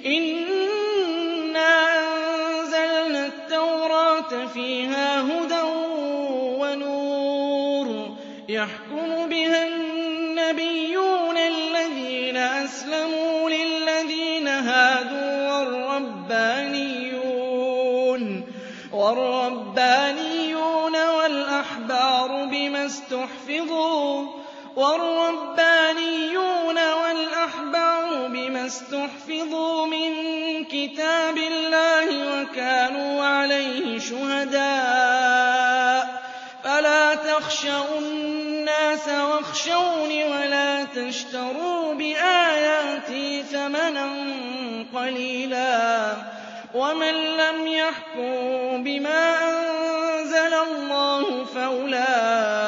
إِنَّا أَنزَلْنَا التَّوْرَاةَ فِيهَا هُدًى وَنُورٌ يَحْكُمُ بِهَا النَّبِيُّونَ الَّذِينَ أَسْلَمُوا لِلَّذِينَ هَادُوا وَالرَّبَّانِيُّونَ وَالْأَحْبَارُ بِمَا اسْتُحْفِظُوا مِن كِتَابِ اللَّهِ وَكَانُوا عَلَيْهِ شُهَدَاءَ ۚ فَلَا تَخْشَوُا النَّاسَ وَاخْشَوْنِ وَلَا تَشْتَرُوا بِآيَاتِي ثَمَنًا قَلِيلًا ۚ وَمَن لَّمْ يَحْكُم بِمَا أَنزَلَ اللَّهُ فَأُولَٰئِكَ